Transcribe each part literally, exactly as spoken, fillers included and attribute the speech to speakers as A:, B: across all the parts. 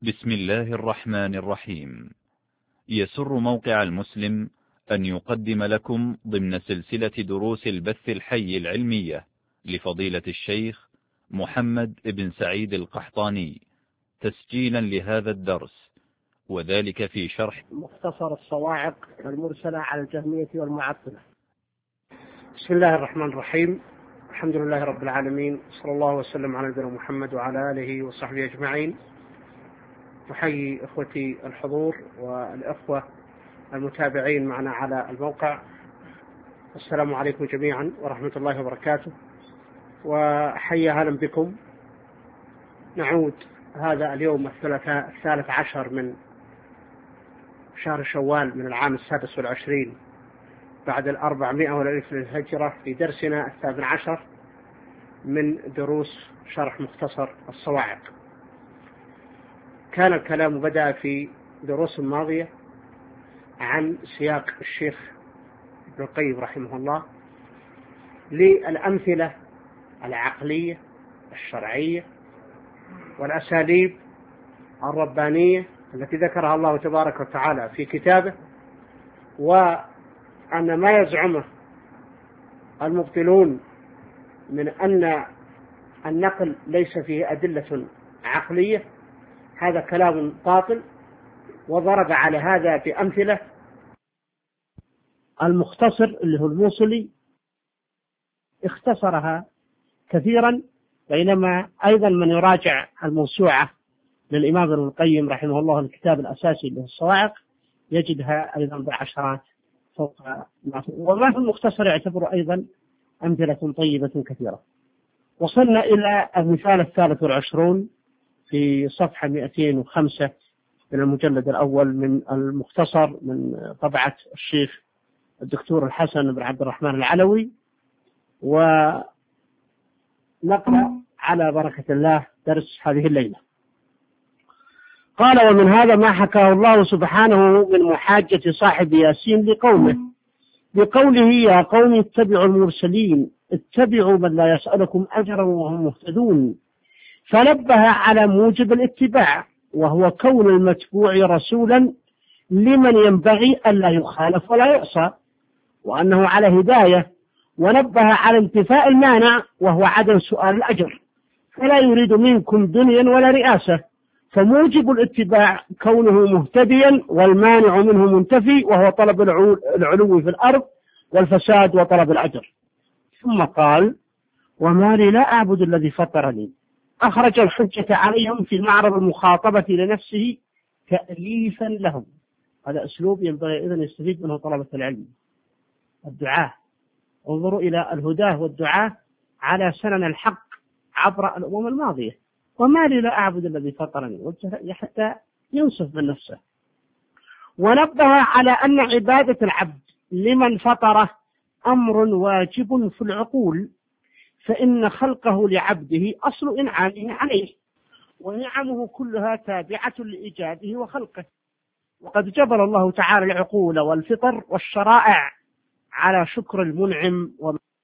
A: بسم الله الرحمن الرحيم. يسر موقع المسلم أن يقدم لكم ضمن سلسلة دروس البث الحي العلمية لفضيلة الشيخ محمد بن سعيد القحطاني تسجيلا لهذا الدرس، وذلك في شرح
B: مختصر الصواعق المرسلة على الجهمية والمعطلة. بسم الله الرحمن الرحيم. الحمد لله رب العالمين، صلى الله وسلم على نبينا محمد وعلى آله وصحبه أجمعين. أحيي إخوتي الحضور والإخوة المتابعين معنا على الموقع. السلام عليكم جميعا ورحمة الله وبركاته، وحي أهلا بكم. نعود هذا اليوم الثلاثاء الثالث عشر من شهر شوال من العام السادس والعشرين بعد الأربعمائة والألف للهجرة، في درسنا الثامن عشر من دروس شرح مختصر الصواعق. كان الكلام بدأ في دروس ماضية عن سياق الشيخ ابن القيم رحمه الله للأمثلة العقلية الشرعية والأساليب الربانية التي ذكرها الله تبارك وتعالى في كتابه، وأن ما يزعمه المبطلون من أن النقل ليس فيه أدلة عقلية هذا كلام باطل، وضرب على هذا بأمثلة. المختصر اللي هو الموصلي اختصرها كثيرا، بينما أيضا من يراجع الموسوعة للإمام ابن القيم رحمه الله الكتاب الأساسي له الصواعق يجدها أيضا بعشرات فوق ما في، وما في المختصر يعتبر أيضا أمثلة طيبة كثيرة. وصلنا إلى المثال الثالث والعشرون في صفحة مئتين وخمسة من المجلد الأول من المختصر من طبعة الشيخ الدكتور الحسن بن عبد الرحمن العلوي، ونقرأ على بركة الله درس هذه الليلة. قال: ومن هذا ما حكاه الله سبحانه من محاجة صاحب ياسين لقومه بقوله: يا قوم اتبعوا المرسلين، اتبعوا من لا يسألكم أجرا وهم مهتدون. فنبه على موجب الاتباع، وهو كون المتبوع رسولا لمن ينبغي ألا يخالف ولا يعصى، وأنه على هداية. ونبه على انتفاء المانع، وهو عدم سؤال الأجر، فلا يريد منكم دنيا ولا رئاسة. فموجب الاتباع كونه مهتديا، والمانع منه منتفي، وهو طلب العلو في الأرض والفساد وطلب الأجر. ثم قال: وما لي لا أعبد الذي فطرني. أخرج الحجة عليهم في معرض المخاطبة لنفسه تأليفا لهم. هذا أسلوب ينبغي إذن يستفيد منه طلبة العلم الدعاة. انظروا إلى الهداه والدعاة على سنن الحق عبر الأمم الماضية. وما لي لا أعبد الذي فطرني، حتى ينصف من نفسه. ونبه على أن عبادة العبد لمن فطره أمر واجب في العقول، فإن خلقه لعبده أصل إنعامه عليه، ونعمه كلها تابعة لإيجاده وخلقه. وقد جبل الله تعالى العقول والفطر والشرائع على شكر المنعم،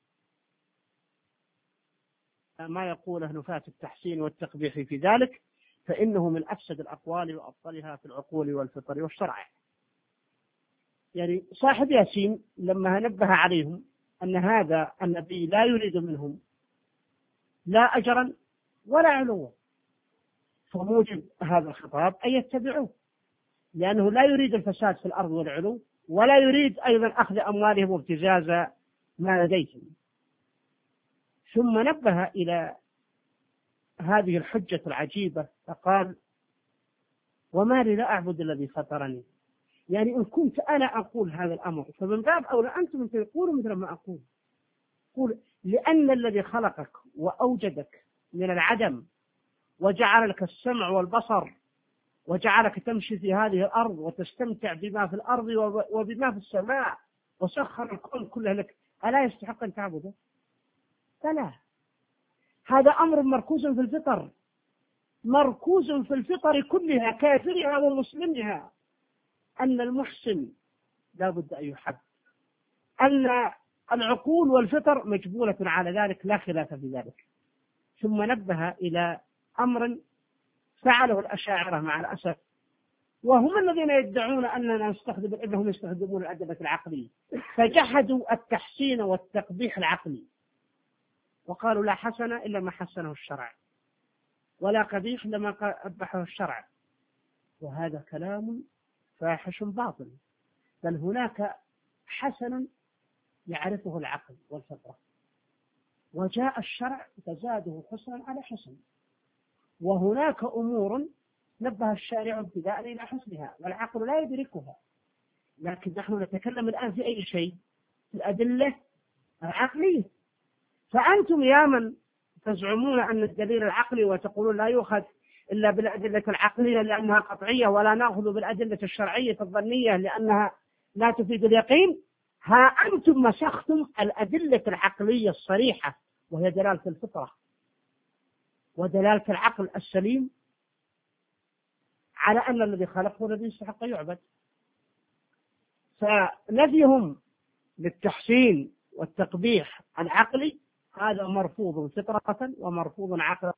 B: وما يقوله نفاة التحسين والتقبيح في ذلك فإنه من أفسد الأقوال وأبطلها في العقول والفطر والشرائع. يعني صاحب ياسين لما نبه عليهم أن هذا النبي لا يريد منهم لا أجرا ولا علوا، فموجب هذا الخطاب أن يتبعوه، لأنه لا يريد الفساد في الأرض والعلو، ولا يريد أيضا أخذ أموالهم وابتزاز ما لديهم. ثم نبه إلى هذه الحجة العجيبة فقال: وما لي لا أعبد الذي فطرني. يعني إن كنت أنا أقول هذا الأمر فمن باب أولى أنتم تقولوا مثل ما أقول. قول: لأن الذي خلقك وأوجدك من العدم وجعل لك السمع والبصر وجعلك تمشي في هذه الأرض وتستمتع بما في الأرض وبما في السماء وسخر الكون كله لك، ألا يستحق أن تعبده؟ فلا. هذا أمر مركوز في الفطر، مركوز في الفطر كلها، كافرها ومسلمها، أن المحسن لا بد أن يحب، أن العقول والفطر مجبولة على ذلك لا خلاف في ذلك. ثم نبه إلى أمر فعله الأشاعرة مع الأسف، وهم الذين يدعون أننا نستخدم إنهم يستخدمون الأدلة العقلية، فجحدوا التحسين والتقبيح العقلي وقالوا لا حسن إلا ما حسنه الشرع، ولا قبيح إلا ما قبحه الشرع، وهذا كلام فاحش باطل. بل هناك حسن يعرفه العقل والفطرة، وجاء الشرع فزاده حسنا على حسن، وهناك أمور نبه الشارع ابتداء إلى حسنها والعقل لا يدركها. لكن نحن نتكلم الآن في أي شيء؟ في الأدلة العقلية. فأنتم يا من تزعمون أن الدليل العقلي وتقولون لا يؤخذ إلا بالأدلة العقلية لأنها قطعية، ولا نأخذ بالأدلة الشرعية الظنية لأنها لا تفيد اليقين، ها أنتم مسختم الأدلة العقلية الصريحة وهي دلالة الفطرة ودلالة العقل السليم على أن الذي خلقه الذي يستحق يعبد. فنفيهم للتحسين والتقبيح العقلي هذا مرفوض فطرة ومرفوض عقلا.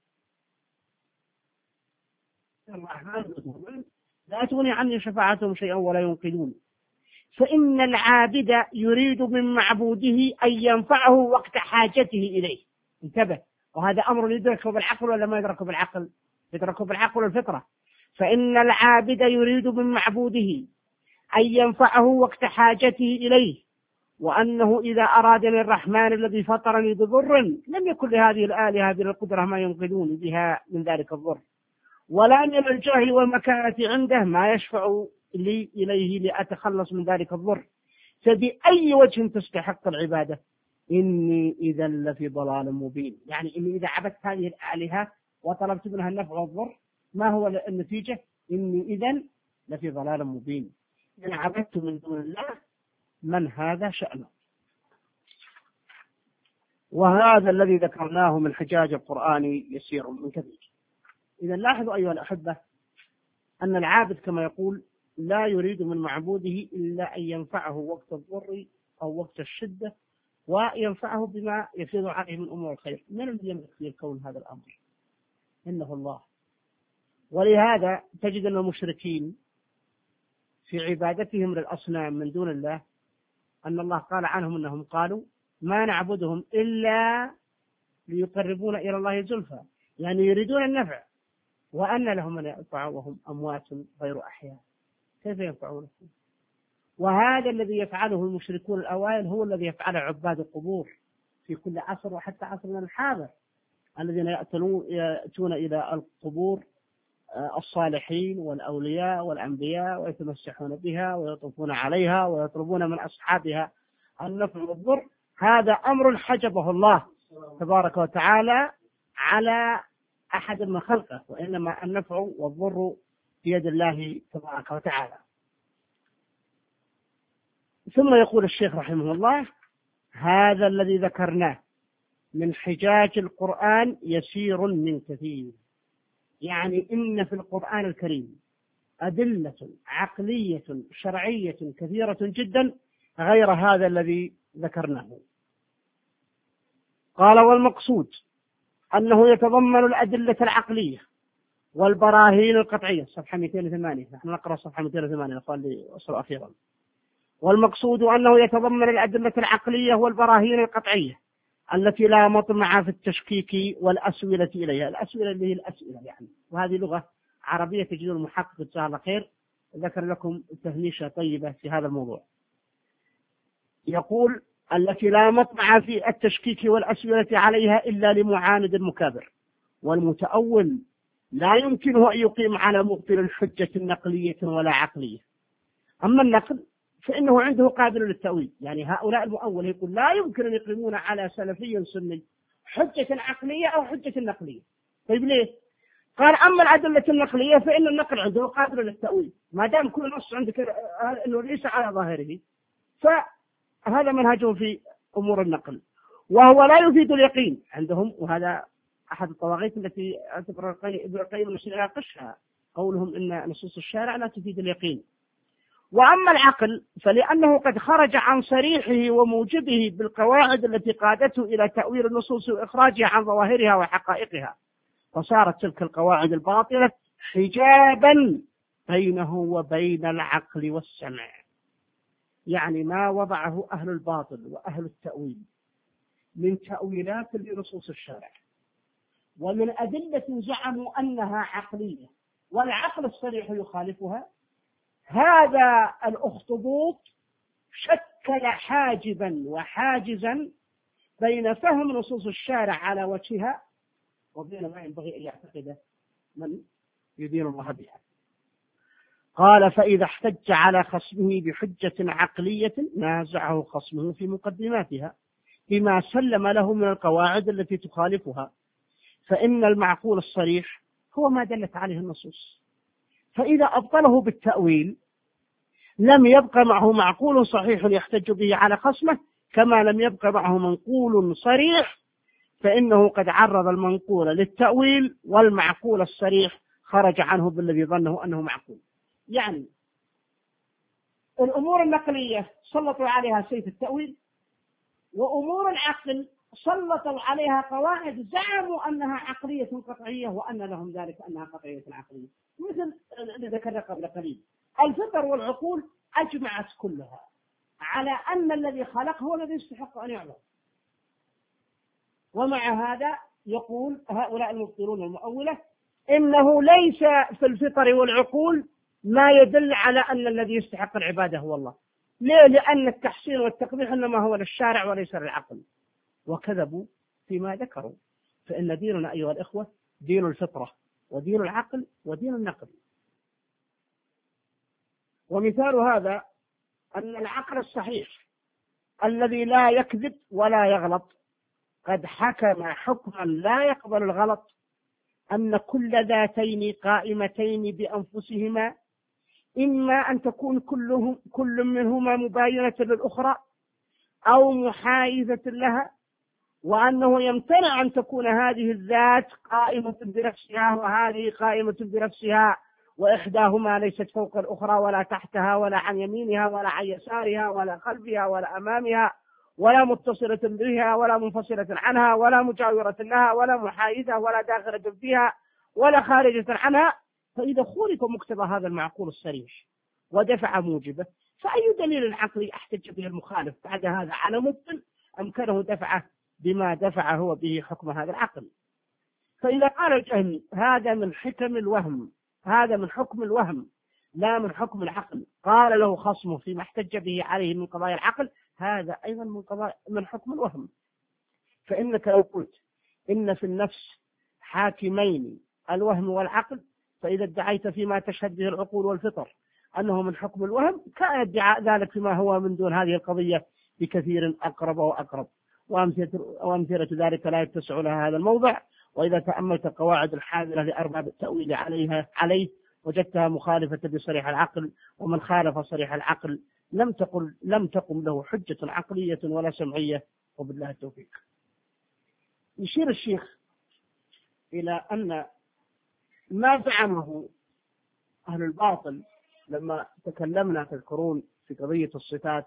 B: لا تغني عني شفاعتهم شيئا ولا ينقذون. فإن العابد يريد من معبوده أن ينفعه وقت حاجته إليه. انتبه، وهذا أمر يدركه بالعقل ولا ما يدركه بالعقل؟ يدركه بالعقل والفطرة. فإن العابد يريد من معبوده أن ينفعه وقت حاجته إليه، وأنه إذا أرادني الرحمن الذي فطرني بضر لم يكن لهذه الآلهة بالقدرة ما ينقذوني بها من ذلك الضر، ولا من الجاه والمكانة عنده ما يشفع لي إليه لأتخلص من ذلك الضر. فبأي وجه تستحق العبادة؟ إني إذا لفي ضلال مبين. يعني إني إذا عبدت هذه الآلهة وطلبت منها النفع والضر ما هو النتيجة؟ إني إذا لفي ضلال مبين. إن عبدت من دون الله من هذا شأنه. وهذا الذي ذكرناه من حجاج القرآن يسير من كثير. إذا لاحظوا أيها الأحبة أن العابد كما يقول لا يريد من معبوده إلا أن ينفعه وقت الضر أو وقت الشدة، وينفعه بما يفيض عليه من أمور الخير. من الذي يملك في الكون هذا الأمر؟ إنه الله. ولهذا تجد أن المشركين في عبادتهم للأصنام من دون الله أن الله قال عنهم أنهم قالوا ما نعبدهم إلا ليقربون إلى الله زلفى، يعني يريدون النفع، وأن لهم من ينفع وهم أموات غير أحياء، كيف ينفعونهم؟ وهذا الذي يفعله المشركون الأوائل هو الذي يفعله عباد القبور في كل عصر وحتى عصرنا الحاضر، الذين يأتون إلى القبور الصالحين والأولياء والأنبياء ويتمسحون بها ويطوفون عليها ويطلبون من أصحابها النفع والضر. هذا أمر حجبه الله تبارك وتعالى على أحد من خلقه، وإنما النفع والضر بيد الله تبارك وتعالى. ثم يقول الشيخ رحمه الله هذا الذي ذكرناه من حجاج القرآن يسير من كثير. يعني إن في القرآن الكريم أدلة عقلية شرعية كثيرة جدا غير هذا الذي ذكرناه. قال والمقصود أنه يتضمن الأدلة العقلية والبراهين القطعية. صفحة مئتين وثمانية، نحن نقرأ صفحة مئتين وثمانية قال لي وصل أخيرا. والمقصود أنه يتضمن الأدلة العقلية والبراهين القطعية التي لا مطمع في التشكيك والأسئلة إليها. الأسئلة اللي هي الأسئلة يعني، وهذه لغة عربية تجدون المحقق جزاه الله خير ذكر لكم تهميشة طيبة في هذا الموضوع. يقول التي لا مطمع في التشكيك والأسئلة عليها إلا لمعاند مكابر، والمتأول لا يمكنه أن يقيم على مبطل الحجة نقلية ولا عقلية. أما النقل فإنه عنده قابل للتأويل. يعني هؤلاء المؤول يقول لا يمكن أن يقيمون على سلفي سني حجة عقلية أو حجة نقلية. طيب ليه؟ قال أما الأدلة النقلية فإن النقل عنده قابل للتأويل، ما دام كل نص عندك أنه ليس على ظاهره فهذا منهجهم في أمور النقل، وهو لا يفيد اليقين عندهم. وهذا أحد الطواغيت التي اعتبر ابن القيم يناقشها، قولهم إن نصوص الشارع لا تفيد اليقين. وأما العقل فلأنه قد خرج عن صريحه وموجبه بالقواعد التي قادته إلى تأويل النصوص وإخراجها عن ظواهرها وحقائقها، فصارت تلك القواعد الباطلة حجابا بينه وبين العقل والسمع، يعني ما وضعه أهل الباطل وأهل التأويل من تأويلات لنصوص الشرع ومن أدلة زعموا أنها عقلية والعقل الصريح يخالفها، هذا الأخطبوط شكل حاجبا وحاجزا بين فهم نصوص الشارع على وجهها وبين ما ينبغي أن يعتقده من يدين الله بها. قال: فإذا احتج على خصمه بحجة عقلية نازعه خصمه في مقدماتها بما سلم له من القواعد التي تخالفها، فإن المعقول الصريح هو ما دلت عليه النصوص، فإذا أبطله بالتأويل لم يبق معه معقول صحيح يحتج به على خصمه، كما لم يبق معه منقول صريح، فإنه قد عرض المنقول للتأويل والمعقول الصريح خرج عنه بالذي ظنه أنه معقول. يعني الأمور النقلية سلطوا عليها سيف التأويل، وأمور العقل سلطوا عليها قواعد زعموا أنها عقلية قطعية وأن لهم ذلك أنها قطعية عقلية، مثل الذي ذكرنا قبل قليل. الفطر والعقول أجمعت كلها على أن الذي خلق هو الذي يستحق أن يعبد، ومع هذا يقول هؤلاء المبطلون المؤولة إنه ليس في الفطر والعقول ما يدل على أن الذي يستحق العبادة هو الله. ليه؟ لأن التحسين والتقبيح إنما هو للشارع وليس للعقل، وكذبوا فيما ذكروا. فإن ديننا أيها الإخوة دين الفطرة ودين العقل ودين النقل. ومثال هذا أن العقل الصحيح الذي لا يكذب ولا يغلط قد حكم حكما لا يقبل الغلط، أن كل ذاتين قائمتين بأنفسهما إما أن تكون كلهم كل منهما مباينة للأخرى أو محايزة لها، وأنه يمتنع أن تكون هذه الذات قائمة بنفسها وهذه قائمة بنفسها، وإحداهما ليست فوق الأخرى ولا تحتها ولا عن يمينها ولا عن يسارها ولا خلفها ولا أمامها ولا متصلة بها ولا منفصلة عنها ولا مجاورة لها ولا محايدة ولا داخلة فيها ولا خارجة عنها. فإذا خولف مقتضى هذا المعقول الصريح ودفع موجبه، فأي دليل عقلي احتج به المخالف بعد هذا على مبطل أمكنه دفعه بما دفع هو به حكم هذا العقل؟ فإذا قال الجهمي هذا من حكم الوهم، هذا من حكم الوهم لا من حكم العقل، قال له خصمه فيما احتج به عليه من قضايا العقل هذا أيضا من قضايا من حكم الوهم. فإنك لو قلت إن في النفس حاكمين الوهم والعقل، فإذا ادعيت فيما تشهد به العقول والفطر أنه من حكم الوهم، كان ادعاء ذلك فيما هو من دون هذه القضية بكثير أقرب وأقرب، وأمثلة ذلك لا يتسع لها هذا الموضع. وإذا تأملت القواعد الحاذرة لأرباب التأويل عليها عليه وجدتها مخالفة بصريح العقل، ومن خالف صريح العقل لم تقل لم تقم له حجة عقلية ولا سمعية، وبالله التوفيق. يشير الشيخ إلى أن ما زعمه أهل الباطل لما تكلمنا في القرون في قضية الصفات،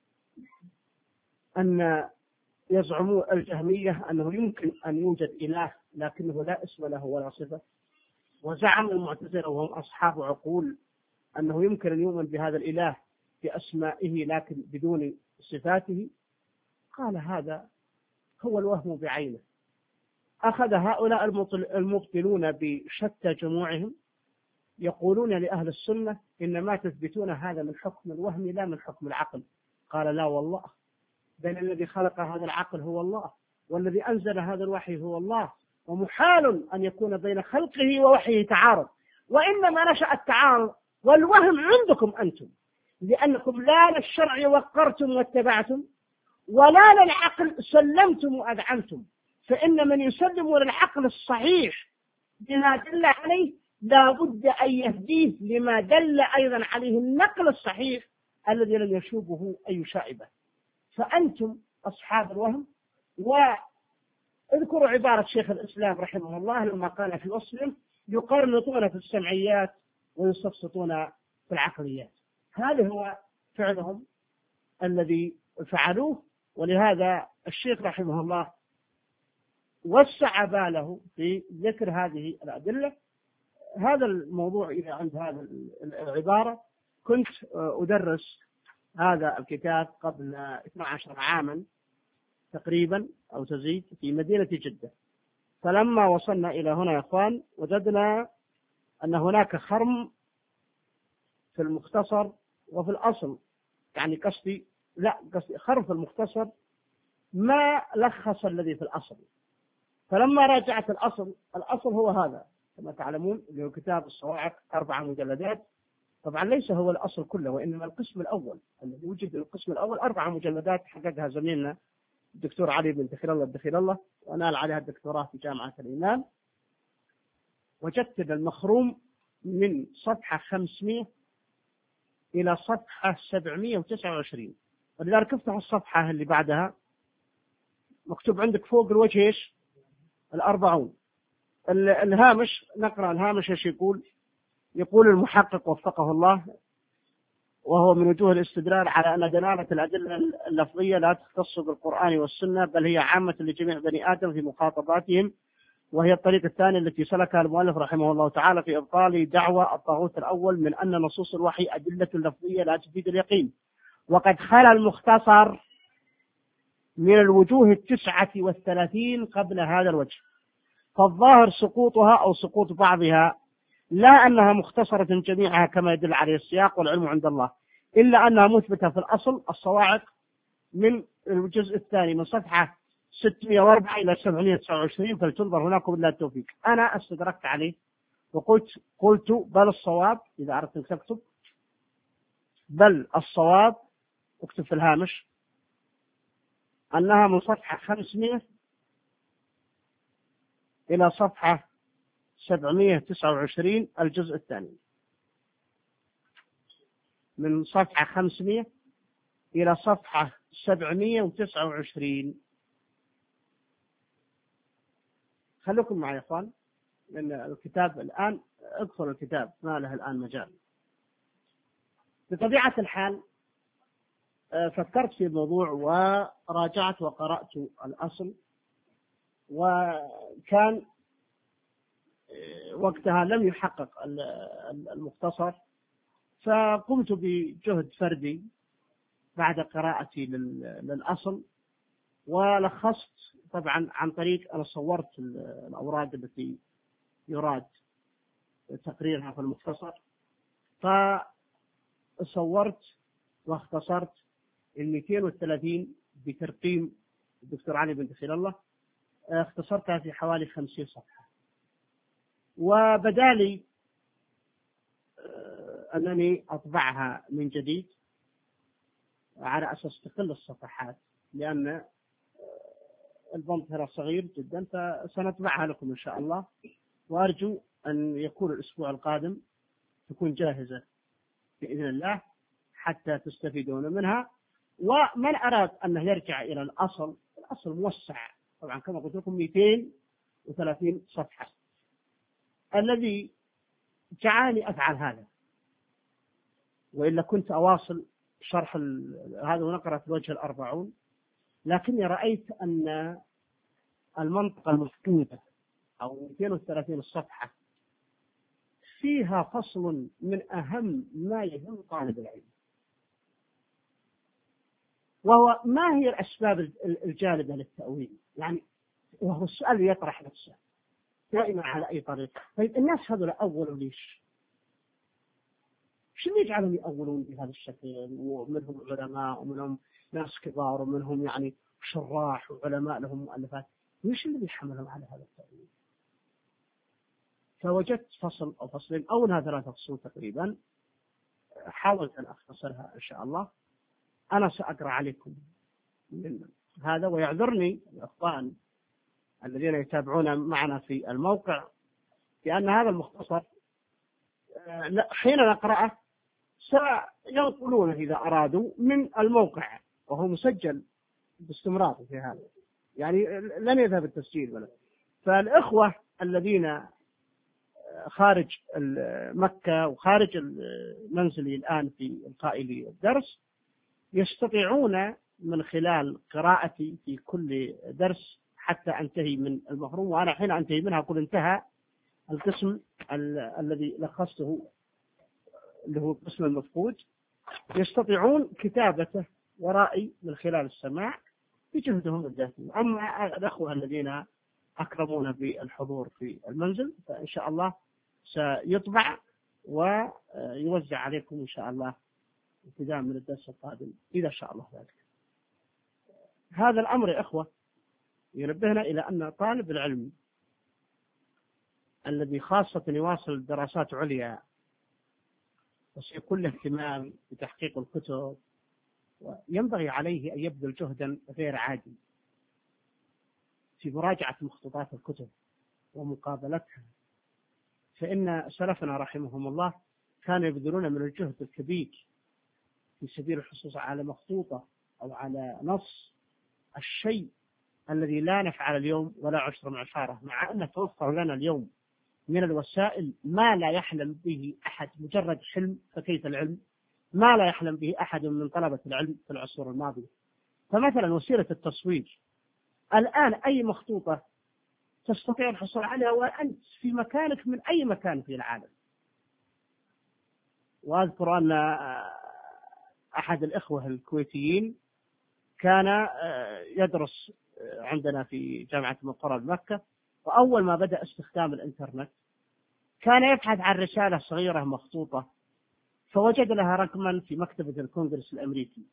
B: أن يزعموا الجهمية أنه يمكن أن يوجد إله لكنه لا اسم له ولا صفة، وزعم المعتزلة وهم أصحاب عقول أنه يمكن أن يؤمن بهذا الإله بأسمائه لكن بدون صفاته. قال هذا هو الوهم بعينه. أخذ هؤلاء المبطلون بشتى جموعهم يقولون لأهل السنة إن ما تثبتون هذا من حكم الوهم لا من حكم العقل. قال لا والله، بل الذي خلق هذا العقل هو الله، والذي أنزل هذا الوحي هو الله، ومحال أن يكون بين خلقه ووحيه تعارض، وإنما نشأ التعارض والوهم عندكم أنتم، لأنكم لا للشرع وقرتم واتبعتم ولا للعقل سلمتم وأذعنتم. فإن من يسلم للعقل الصحيح بما دل عليه لا بد أن يهديه لما دل أيضا عليه النقل الصحيح الذي لم يشوبه أي شائبة. فأنتم أصحاب الوهم. واذكروا عبارة شيخ الإسلام رحمه الله لما قال في مسلم يقرنطون في السمعيات ويسفسطون في العقليات. هذا هو فعلهم الذي فعلوه. ولهذا الشيخ رحمه الله وسع باله في ذكر هذه الأدلة هذا الموضوع إذا عند هذا العبارة، كنت أدرس هذا الكتاب قبل اثني عشر عاما تقريبا أو تزيد في مدينة جدة. فلما وصلنا إلى هنا يا أخوان وجدنا أن هناك خرم في المختصر وفي الأصل، يعني قصدي لا قصدي خرم في المختصر ما لخص الذي في الأصل. فلما راجعت الأصل، الأصل هو هذا كما تعلمون اللي هو كتاب الصواعق أربع مجلدات. طبعا ليس هو الأصل كله، وإنما القسم الأول الذي وجد. القسم الأول أربع مجلدات حققها زميلنا الدكتور علي بن دخيل الله الدخيل الله، ونال عليها الدكتوراه في جامعة الإمام. وجدت المخروم من صفحة خمسمائة إلى صفحة سبعمائة وتسعة وعشرين. ولذلك افتح الصفحة اللي بعدها، مكتوب عندك فوق الوجه ايش؟ الأربعون. الهامش، نقرأ الهامش ايش يقول. يقول المحقق وفقه الله، وهو من وجوه الاستدلال على أن دلالة الأدلة اللفظية لا تختص بالقرآن والسنة، بل هي عامة لجميع بني آدم في مخاطباتهم، وهي الطريقة الثانية التي سلكها المؤلف رحمه الله تعالى في إبطال دعوى الطاغوت الأول من أن نصوص الوحي أدلة لفظية لا تفيد اليقين. وقد خلا المختصر من الوجوه التسعة والثلاثين قبل هذا الوجه، فالظاهر سقوطها أو سقوط بعضها، لا أنها مختصرة جميعها كما يدل عليه السياق، والعلم عند الله، إلا أنها مثبتة في الأصل الصواعق من الجزء الثاني من صفحة ستمائة وأربعة إلى سبعمائة وتسعة وعشرين، فلتنظر هناك بالله التوفيق. أنا استدركت عليه وقلت قلت بل الصواب، إذا أردت أن تكتب بل الصواب اكتب في الهامش أنها من صفحة خمسمائة إلى صفحة سبعمائة وتسعة وعشرين الجزء الثاني، من صفحة خمسمائة إلى صفحة سبعمائة وتسعة وعشرين. خلوكم معي يا إخوان، لأن الكتاب الآن ادخل الكتاب ما له الآن مجال. بطبيعة الحال فكرت في الموضوع وراجعت وقرأت الأصل، وكان وقتها لم يحقق المختصر، فقمت بجهد فردي بعد قراءتي للأصل ولخصت طبعا عن طريق أنا صورت الأوراق التي يراد تقريرها في المختصر، فصورت واختصرت ال مئتين وثلاثين بترقيم الدكتور علي بن دخيل الله، اختصرتها في حوالي خمسين صفحة. وبدالي أنني أطبعها من جديد على أساس تقل الصفحات، لأن البنط صغير جدا، فسنطبعها لكم إن شاء الله، وأرجو أن يكون الأسبوع القادم تكون جاهزة بإذن الله حتى تستفيدون منها. ومن أراد أنه يرجع إلى الأصل، الأصل موسع طبعا كما قلت لكم مئتين وثلاثين صفحة. الذي جعلني أفعل هذا، وإلا كنت أواصل شرح هذا ونقرأ في الوجه الأربعون، لكني رأيت أن المنطقة المفقودة أو مئتين وثلاثين الصفحة فيها فصل من أهم ما يهم طالب العلم، وهو ما هي الأسباب الجالبة للتأويل. يعني وهو السؤال يطرح نفسه دائما على أي طريقة. طيب الناس هذول أولوا ليش؟ شو اللي يجعلهم يأولون بهذا الشكل؟ ومنهم علماء ومنهم ناس كبار ومنهم يعني شراح وعلماء لهم مؤلفات، وش اللي بيحملهم على هذا التأويل؟ فوجدت فصل أو فصلين أو انها ثلاثة فصول تقريبا، حاولت أن أختصرها إن شاء الله. أنا سأقرأ عليكم من هذا، ويعذرني الأخوان الذين يتابعون معنا في الموقع لأن هذا المختصر حين نقرأه سينقلونه إذا أرادوا من الموقع، وهو مسجل باستمرار في هذا، يعني لن يذهب التسجيل ولا. فالإخوة الذين خارج مكة وخارج منزلي الآن في إلقائي الدرس يستطيعون من خلال قراءتي في كل درس حتى أنتهي من المخروم، وأنا حين أنتهي منها أقول انتهى، القسم ال الذي لخصته اللي هو القسم المفقود يستطيعون كتابته ورائي من خلال السماع بجهدهم الذاتي. أما الأخوة الذين أكرمونا بالحضور في المنزل فإن شاء الله سيطبع ويوزع عليكم إن شاء الله ابتداء من الدرس القادم إذا شاء الله ذلك. هذا الأمر يا إخوة ينبهنا إلى أن طالب العلم الذي خاصة يواصل دراسات عليا وسيكون له اهتمام بتحقيق الكتب وينبغي عليه أن يبذل جهدا غير عادي في مراجعة مخطوطات الكتب ومقابلتها، فإن سلفنا رحمهم الله كانوا يبذلون من الجهد الكبير في سبيل الحصول على مخطوطة أو على نص الشيء الذي لا نفعل اليوم ولا عشر معشارة، مع أن توفر لنا اليوم من الوسائل ما لا يحلم به أحد، مجرد حلم فكيف العلم، ما لا يحلم به أحد من طلبة العلم في العصور الماضية. فمثلا وسيلة التصوير الآن أي مخطوطة تستطيع الحصول عليها وأنت في مكانك من أي مكان في العالم. وأذكر أن أحد الإخوة الكويتيين كان يدرس عندنا في جامعة المقرة بمكة، وأول ما بدأ استخدام الإنترنت كان يبحث عن رسالة صغيرة مخطوطة فوجد لها رقما في مكتبة الكونغرس الأمريكي،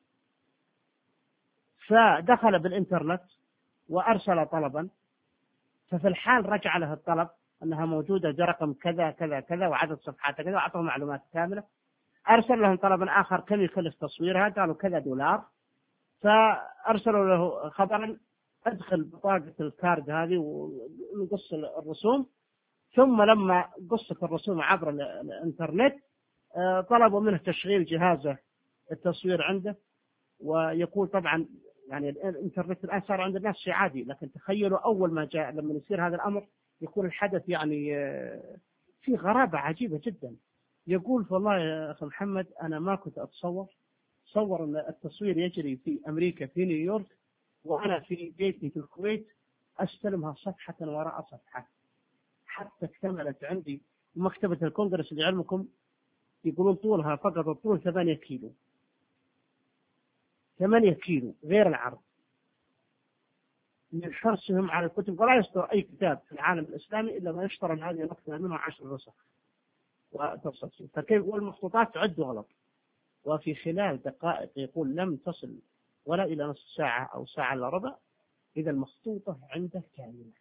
B: فدخل بالإنترنت وأرسل طلبا، ففي الحال رجع له الطلب أنها موجودة برقم كذا كذا كذا وعدد صفحات كذا وأعطوا معلومات كاملة. أرسل لهم طلبا آخر كم يكلف تصويرها، قالوا كذا دولار، فأرسلوا له خبرا أدخل بطاقة الكارد هذه ونقص الرسوم، ثم لما قصت الرسوم عبر الإنترنت طلبوا منه تشغيل جهازه التصوير عنده. ويقول طبعا يعني الإنترنت الآن صار عند الناس شيء عادي، لكن تخيلوا أول ما جاء لما يصير هذا الأمر يكون الحدث يعني في غرابة عجيبة جدا. يقول والله يا أخي محمد أنا ما كنت أتصور تصور أن التصوير يجري في أمريكا في نيويورك وأنا في بيتي في الكويت أستلمها صفحة وراء صفحة، حتى اكتملت عندي مكتبة الكونغرس لعلمكم يقولون طولها فقط الطول ثمانية كيلو، ثمانية كيلو غير العرض، من حرصهم على الكتب. ولا يصدر أي كتاب في العالم الإسلامي إلا ما يشترى من هذه المكتبة منه عشر نسخ وتفصيل. فكيف والمخطوطات تعد غلط، وفي خلال دقائق يقول لم تصل ولا إلى نصف ساعة أو ساعة إلا ربع إذا المخطوطة عنده كاملة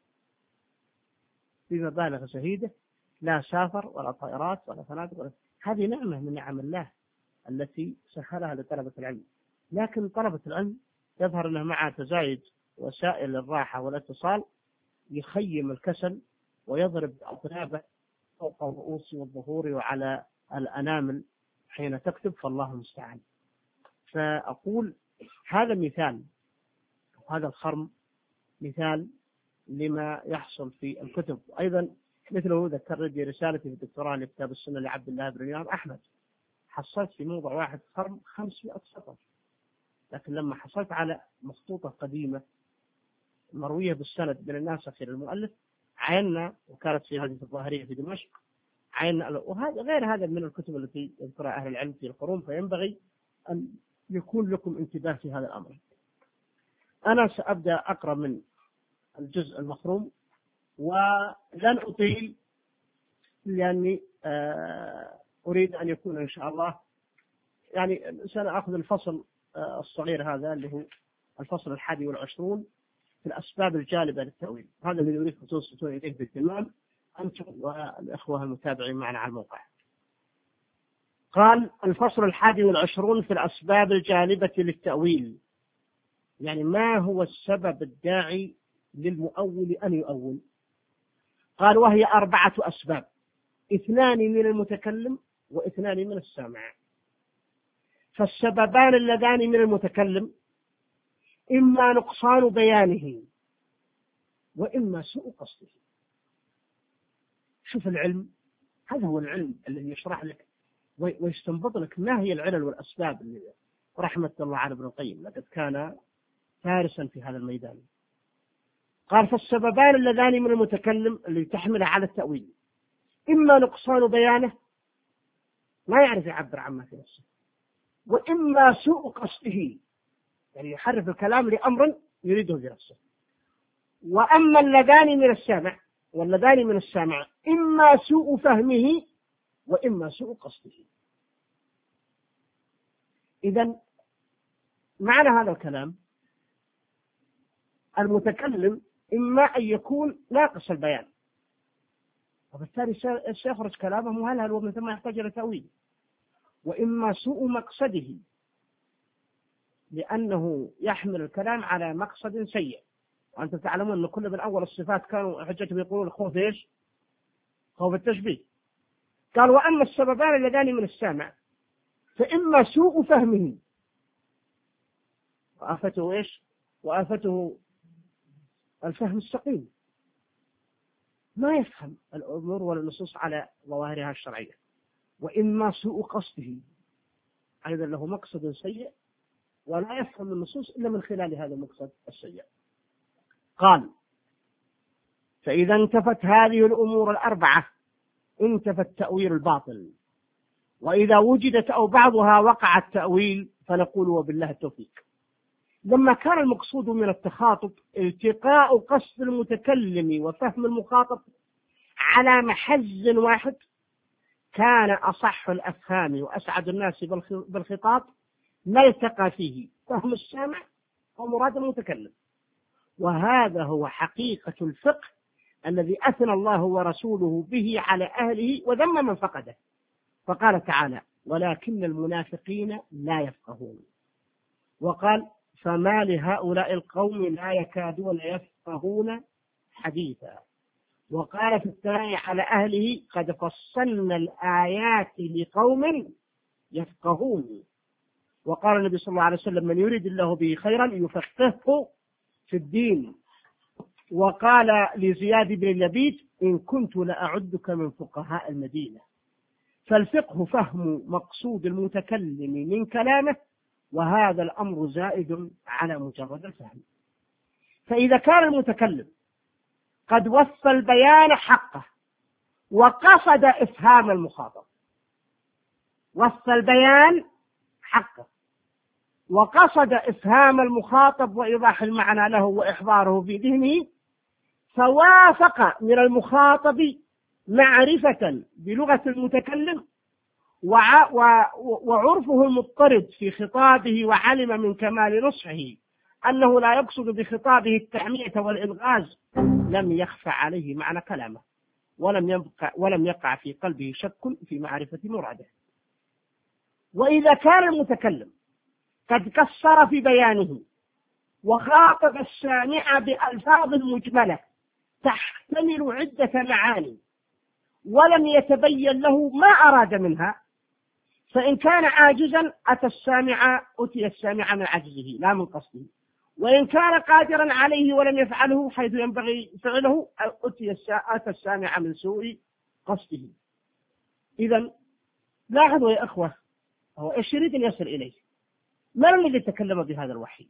B: بمبالغ زهيدة، لا سافر ولا طائرات ولا فنادق ولا. هذه نعمة من نعم الله التي سهلها لطلبة العلم. لكن طلبة العلم يظهر أنه مع تزايد وسائل الراحة والاتصال يخيم الكسل ويضرب أطنابه فوق الرؤوس والظهور وعلى الأنامل حين تكتب، فالله المستعان. فأقول هذا مثال، هذا الخرم مثال لما يحصل في الكتب. أيضا مثله ذكر لي رسالتي في الدكتوراه لكتاب السنة لعبد الله بن رياض أحمد، حصلت في موضع واحد خرم خمسمائة سطر، لكن لما حصلت على مخطوطة قديمة مروية بالسند من الناسخ إلى المؤلف عيننا، وكانت في هذه الظاهرية في دمشق عيننا. وهذا غير هذا من الكتب التي يذكرها أهل العلم في القرون، فينبغي أن يكون لكم انتباه في هذا الأمر. أنا سأبدأ أقرأ من الجزء المخروم ولن أطيل لأني أريد أن يكون إن شاء الله يعني سنأخذ الفصل الصغير هذا اللي هو الفصل الحادي والعشرون في الأسباب الجالبة للتأويل. هذا الذي أريد توصلون إليه باهتمام أنتم والإخوة المتابعين معنا على الموقع. قال الفصل الحادي والعشرون في الأسباب الجالبة للتأويل، يعني ما هو السبب الداعي للمؤول أن يؤول. قال وهي أربعة أسباب، اثنان من المتكلم واثنان من السامع. فالسببان اللذان من المتكلم إما نقصان بيانه وإما سوء قصده. شوف العلم، هذا هو العلم الذي يشرح لك ويستنبط لك ما هي العلل والأسباب اللي رحمة الله على ابن القيم، لقد كان فارسا في هذا الميدان. قال فالسببان اللذان من المتكلم اللي تحمل على التأويل إما نقصان بيانه ما يعرف يعبر عما في نفسه، وإما سوء قصده يعني يحرف الكلام لأمر يريده في نفسه. وأما اللذان من السامع واللذان من السامع إما سوء فهمه وإما سوء قصده. إذن معنى هذا الكلام المتكلم إما أن يكون ناقص البيان، وبالتالي سيخرج كلامه مهلهل ومن ثم يحتاج إلى تأويل، وإما سوء مقصده لأنه يحمل الكلام على مقصد سيء. وأنتم تعلمون أن كل من أول الصفات كانوا حجتهم يقولون الخوف إيش؟ خوف التشبيه. قال وأما السببان اللذان من السامع فإما سوء فهمه وآفته إيش؟ وآفته الفهم السقيم، ما يفهم الأمور والنصوص على ظواهرها الشرعية، وإما سوء قصده أيضا له مقصد سيء ولا يفهم النصوص إلا من خلال هذا المقصد السيء. قال فإذا انتفت هذه الأمور الأربعة انتفى التأويل الباطل، وإذا وجدت أو بعضها وقع التأويل فنقول وبالله التوفيق. لما كان المقصود من التخاطب التقاء قصد المتكلم وفهم المخاطب على محز واحد كان أصح الأفهام وأسعد الناس بالخطاب ما يلتقى فيه فهم السامع ومراد المتكلم. وهذا هو حقيقة الفقه الذي أثنى الله ورسوله به على أهله وذم من فقده. فقال تعالى ولكن المنافقين لا يفقهون، وقال فما لهؤلاء القوم لا يكادون يفقهون حديثا، وقال في الثناء على أهله قد فصلنا الآيات لقوم يفقهون، وقال النبي صلى الله عليه وسلم من يريد الله به خيرا يفقهه في الدين، وقال لزياد بن لبيد إن كنت لأعدك من فقهاء المدينة. فالفقه فهم مقصود المتكلم من كلامه، وهذا الأمر زائد على مجرد الفهم. فإذا كان المتكلم قد وفى البيان حقه وقصد إفهام المخاطب، وفى البيان حقه وقصد إفهام المخاطب وإيضاح المعنى له وإحضاره في ذهنه، فوافق من المخاطب معرفة بلغة المتكلم وعرفه المضطرد في خطابه، وعلم من كمال نصحه أنه لا يقصد بخطابه التعمية والإلغاز، لم يخفى عليه معنى كلامه ولم يبقى ولم يقع في قلبه شك في معرفة مراده. وإذا كان المتكلم قد قصر في بيانه وخاطب السامع بألفاظ مجملة تحتمل عدة معاني ولم يتبين له ما أراد منها، فإن كان عاجزا أتى السامع أتي السامع من عجزه لا من قصده، وإن كان قادرا عليه ولم يفعله حيث ينبغي فعله أتي أتى السامع من سوء قصده. إذن لاحظوا يا أخوة، هو إيش يريد أن يصل إليه؟ من الذي تكلم بهذا الوحي؟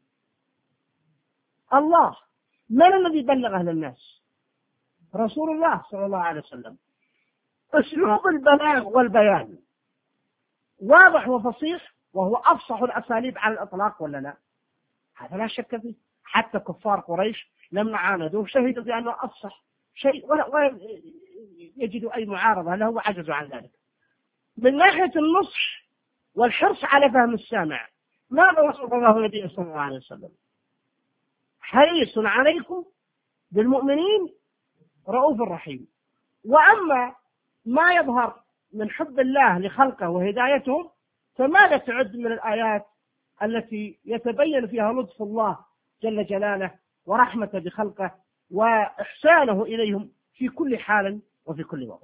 B: الله. من الذي بلغه للناس؟ رسول الله صلى الله عليه وسلم. أسلوب البلاغ والبيان واضح وفصيح، وهو أفصح الأساليب على الإطلاق ولا لا؟ هذا لا شك فيه. حتى كفار قريش لما عاندوه شهدوا بأنه أفصح شيء ولا يجدوا أي معارضة له وعجزوا عن ذلك. من ناحية النصح والحرص على فهم السامع ماذا وصف الله النبي صلى الله عليه وسلم؟ حريص عليكم بالمؤمنين رؤوف رحيم. وأما ما يظهر من حب الله لخلقه وهدايتهم فماذا تعد من الآيات التي يتبين فيها لطف الله جل جلاله ورحمته بخلقه وإحسانه إليهم في كل حال وفي كل وضع.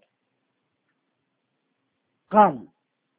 B: قال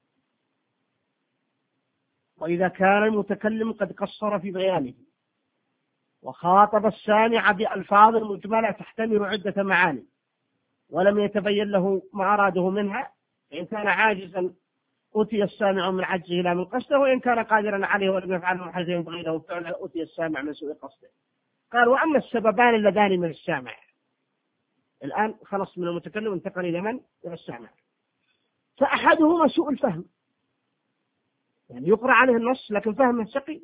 B: وإذا كان المتكلم قد قصر في بيانه وخاطب السامع بألفاظ مجملة تحتمل عدة معاني ولم يتبين له ما أراده منها، إن كان عاجزا أتي السامع من عجزه لا من قصده، وإن كان قادرا عليه ولم يفعله حيث ينبغي له فعله أتي السامع من سوء قصده. قال وأما السببان اللذان من السامع الآن خلص من المتكلم انتقل إلى من؟ إلى السامع. فأحدهما سوء الفهم، يعني يقرأ عليه النص لكن فهمه سقي.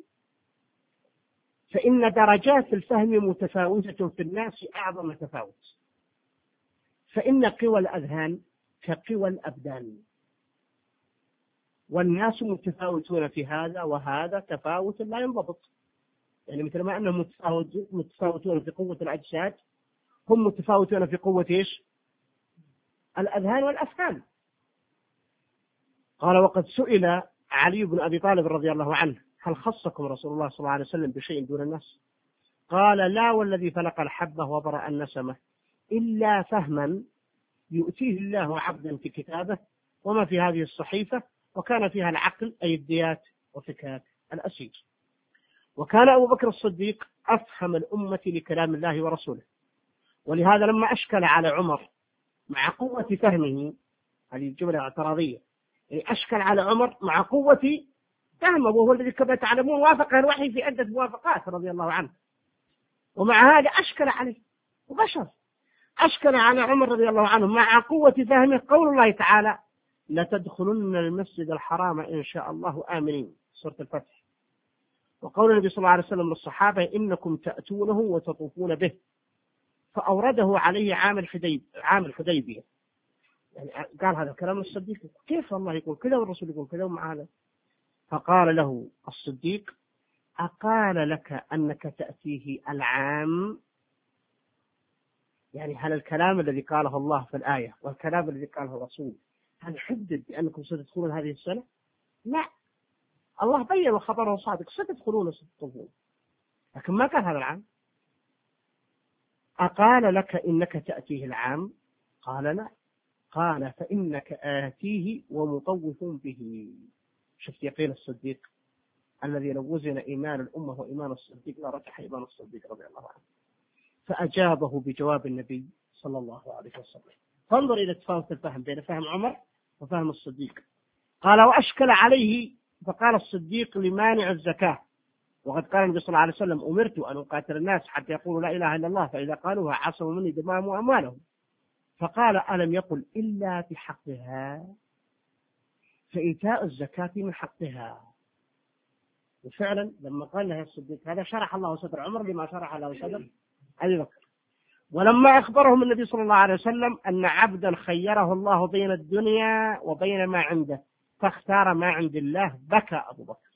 B: فإن درجات الفهم متفاوتة في الناس أعظم تفاوت، فإن قوى الأذهان كقوى الأبدان، والناس متفاوتون في هذا، وهذا تفاوت لا ينضبط. يعني مثل ما أنهم متفاوتون في قوة الأجساد، هم متفاوتون في قوة إيش؟ الأذهان والأفهام. قال: وقد سئل علي بن أبي طالب رضي الله عنه: هل خصكم رسول الله صلى الله عليه وسلم بشيء دون الناس؟ قال: لا والذي فلق الحبة وبرأ النسمة إلا فهما يؤتيه الله عبدا في كتابه وما في هذه الصحيفة، وكان فيها العقل أي الديات وفكاك الأسير. وكان أبو بكر الصديق أفهم الأمة لكلام الله ورسوله، ولهذا لما أشكل على عمر مع قوة فهمه، هذه الجملة اعتراضية، يعني أشكل على عمر مع قوة فهمه، وهو الذي كما تعلمون وافق الوحي في عدة موافقات رضي الله عنه، ومع هذا أشكل عليه وبشر. أشكل على عمر رضي الله عنه مع قوة فهمه قول الله تعالى: لتدخلن المسجد الحرام إن شاء الله آمنين، سورة الفتح. وقول النبي صلى الله عليه وسلم للصحابة: إنكم تأتونه وتطوفون به، فأورده عليه عام الحديب عام الحديبية. يعني قال هذا كلام الصديق، كيف الله يقول كذا والرسول يقول كذا ومع هذا؟ فقال له الصديق: أقال لك أنك تأتيه العام؟ يعني هل الكلام الذي قاله الله في الآية والكلام الذي قاله الرسول هل حدد بأنكم ستدخلون هذه السنة؟ لا، الله بين وخبره صادق، ستدخلون وستطوفون، لكن ما قال هذا العام. أقال لك إنك تأتيه العام؟ قال لا. قال: فإنك آتيه ومطوف به. شفت يقين الصديق الذي لو وزن إيمان الأمة وإيمان الصديق لرجح إيمان الصديق رضي الله عنه. فأجابه بجواب النبي صلى الله عليه وسلم. فانظر إلى تفاوت الفهم بين فهم عمر وفهم الصديق. قال: وأشكل عليه، فقال الصديق: لمانع الزكاة، وقد قال النبي صلى الله عليه وسلم: أمرت أن أقاتل الناس حتى يقولوا لا إله إلا الله، فإذا قالوها عصموا مني دماءهم وأموالهم. فقال: ألم يقل إلا بحقها؟ فإيتاء الزكاة من حقها. وفعلا لما قال له الصديق هذا شرح الله صدر عمر لما شرح له صدر أبي بكر. ولما أخبرهم النبي صلى الله عليه وسلم أن عبدا خيره الله بين الدنيا وبين ما عنده فاختار ما عند الله، بكى أبو بكر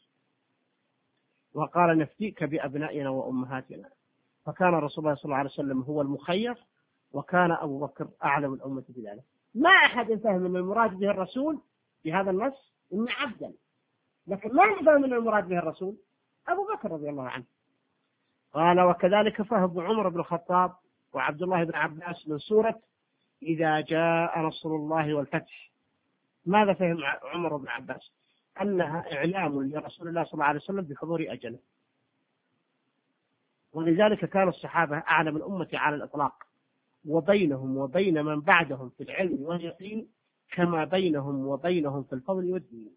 B: وقال: نفديك بأبنائنا وأمهاتنا. فكان رسول الله صلى الله عليه وسلم هو المخير، وكان أبو بكر أعلم الأمة بذلك. ما أحد فهم أن المراد به الرسول في هذا النص إن عبدا، لكن ما فهم أن المراد به الرسول أبو بكر رضي الله عنه. قال: وكذلك فهم عمر بن الخطاب وعبد الله بن عباس من سورة إذا جاء نصر الله والفتح. ماذا فهم عمر بن عباس؟ أنها إعلام لرسول الله صلى الله عليه وسلم بحضور أجله، ولذلك كان الصحابة أعلم الأمة على الإطلاق، وبينهم وبين من بعدهم في العلم واليقين كما بينهم وبينهم في الفضل والدين.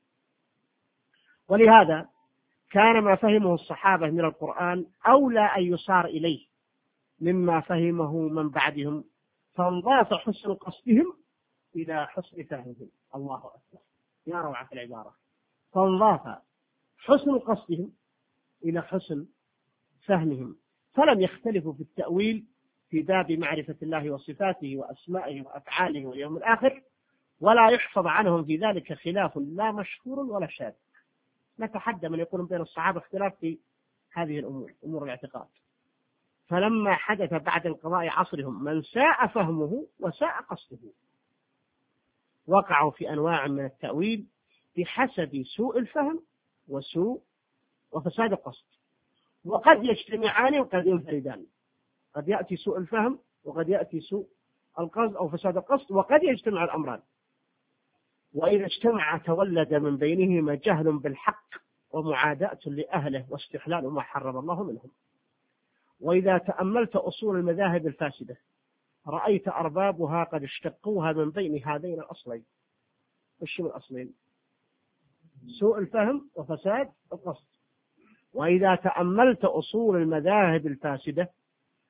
B: ولهذا كان ما فهمه الصحابة من القرآن أولى أن يصار إليه مما فهمه من بعدهم، فانضاف حسن قصدهم إلى حسن فهمهم. الله أكبر، يا روعة العبارة. فانضاف حسن قصدهم إلى حسن فهمهم، فلم يختلفوا في التأويل في باب معرفة الله وصفاته وأسمائه وأفعاله واليوم الآخر، ولا يحفظ عنهم في ذلك خلاف لا مشهور ولا شاذ. نتحدى من يقول بين الصحابة اختلاف في هذه الأمور، أمور الاعتقاد. فلما حدث بعد انقضاء عصرهم من ساء فهمه وساء قصده، وقعوا في أنواع من التأويل بحسب سوء الفهم وسوء وفساد القصد، وقد يجتمعان وقد ينفردان. قد يأتي سوء الفهم وقد يأتي سوء القصد أو فساد القصد، وقد يجتمع الأمران. وإذا اجتمع تولد من بينهما جهل بالحق ومعاداة لأهله واستحلال ما حرم الله منهم. وإذا تأملت أصول المذاهب الفاسدة رأيت أربابها قد اشتقوها من بين هذين الأصلين. وش من الأصلين؟ سوء الفهم وفساد القصد. وإذا تأملت أصول المذاهب الفاسدة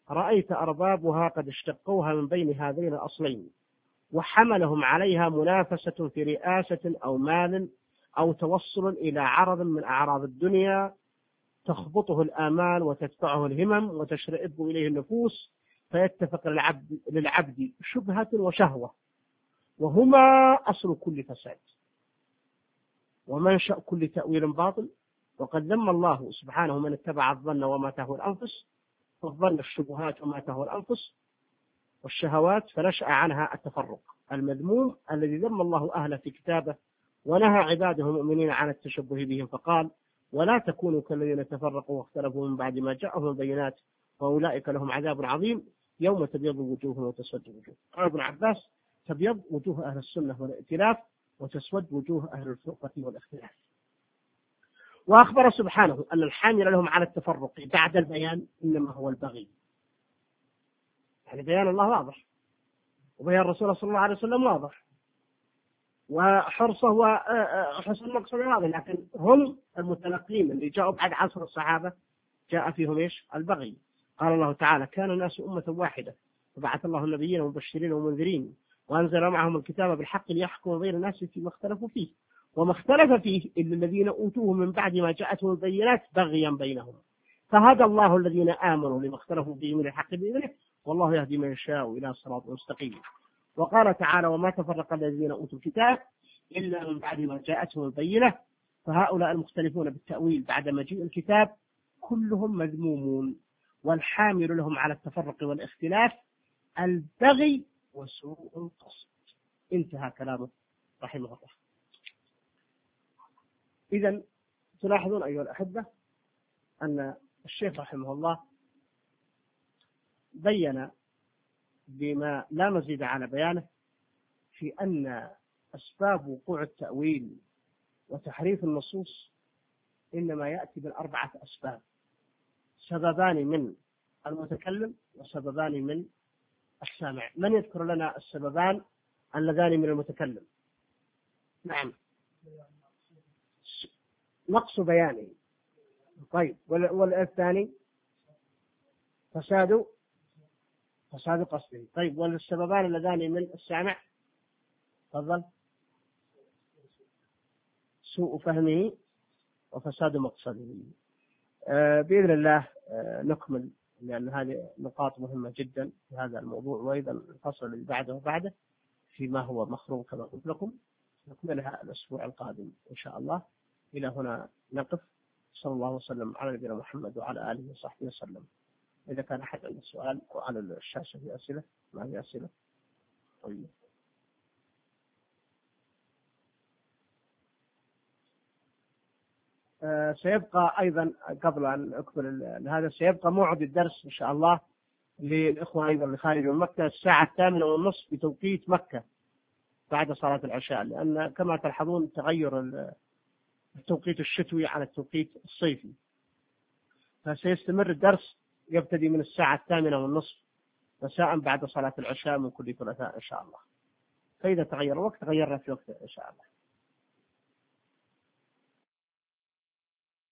B: رأيت أربابها قد اشتقوها من بين هذين الأصلين، وحملهم عليها منافسة في رئاسة أو مال أو توصل إلى عرض من أعراض الدنيا تخبطه الآمال وتدفعه الهمم وتشرئب إليه النفوس، فيتفق للعبد, للعبد شبهة وشهوة، وهما أصل كل فساد ومنشأ كل تأويل باطل. وقد ذم الله سبحانه من اتبع الظن وما تهوى الأنفس، فالظن الشبهات وما تهوى الأنفس والشهوات، فنشأ عنها التفرق المذموم الذي ذم الله أهله في كتابه، ونهى عباده المؤمنين عن التشبه بهم، فقال: ولا تكونوا كالذين تفرقوا واختلفوا من بعد ما جاءهم البينات وأولئك لهم عذاب عظيم يوم تبيض وجوه وتسود وجوه. قال ابن عباس: تبيض وجوه أهل السنة والائتلاف، وتسود وجوه أهل الفرقة والاختلاف. وأخبر سبحانه أن الحامل لهم على التفرق بعد البيان إنما هو البغي. يعني بيان الله واضح، وبيان الرسول صلى الله عليه وسلم واضح، وحرصه وحسن المقصد واضح، لكن هم المتلقين اللي جاءوا بعد عصر الصحابة جاء فيهم إيش؟ البغي. قال الله تعالى: كان الناس أمة واحدة فبعث الله النبيين مبشرين ومنذرين وأنزل معهم الكتاب بالحق ليحكم بين الناس فيما اختلفوا فيه وما اختلف فيه إلا الذين أوتوه من بعد ما جاءتهم البينات بغيا بينهم فهدى الله الذين آمنوا لما اختلفوا فيه من الحق بإذنه والله يهدي من يشاء إلى صراط مستقيم. وقال تعالى: وما تفرق الذين أوتوا الكتاب إلا من بعد ما جاءتهم البينة. فهؤلاء المختلفون بالتأويل بعد مجيء الكتاب كلهم مذمومون، والحامل لهم على التفرق والاختلاف البغي وسوء القصد. انتهى كلامه رحمه الله. إذن تلاحظون أيها الأحبة أن الشيخ رحمه الله بين بما لا مزيد على بيانه في أن أسباب وقوع التأويل وتحريف النصوص إنما يأتي بالأربعة أسباب: سببان من المتكلم وسببان من السامع. من يذكر لنا السببان اللذان من المتكلم؟ نعم، نقص بيانه. طيب، والثاني فساد فساد قصده. طيب، والسببان اللذان من السامع؟ تفضل. سوء فهمه وفساد مقصده. آه بإذن الله آه نكمل، لأن هذه نقاط مهمة جدا في هذا الموضوع، وأيضا الفصل اللي بعده وبعده فيما هو مخروم كما قلت لكم نكملها الأسبوع القادم إن شاء الله. إلى هنا نقف. صلى الله وسلم على نبينا محمد وعلى آله وصحبه وسلم. إذا كان أحد عنده سؤال وعلى الشاشة في أسئلة، ما في أسئلة؟ طيب. آه سيبقى أيضا قبل أن أكمل هذا سيبقى موعد الدرس إن شاء الله للإخوة أيضا اللي خارج من مكة الساعة الثامنة والنصف بتوقيت مكة بعد صلاة العشاء، لأن كما تلحظون تغير التوقيت الشتوي على التوقيت الصيفي، فسيستمر الدرس يبتدي من الساعة الثامنة والنصف مساء بعد صلاة العشاء من كل ثلاثاء إن شاء الله. فإذا تغير الوقت تغيرنا في وقت إن شاء الله.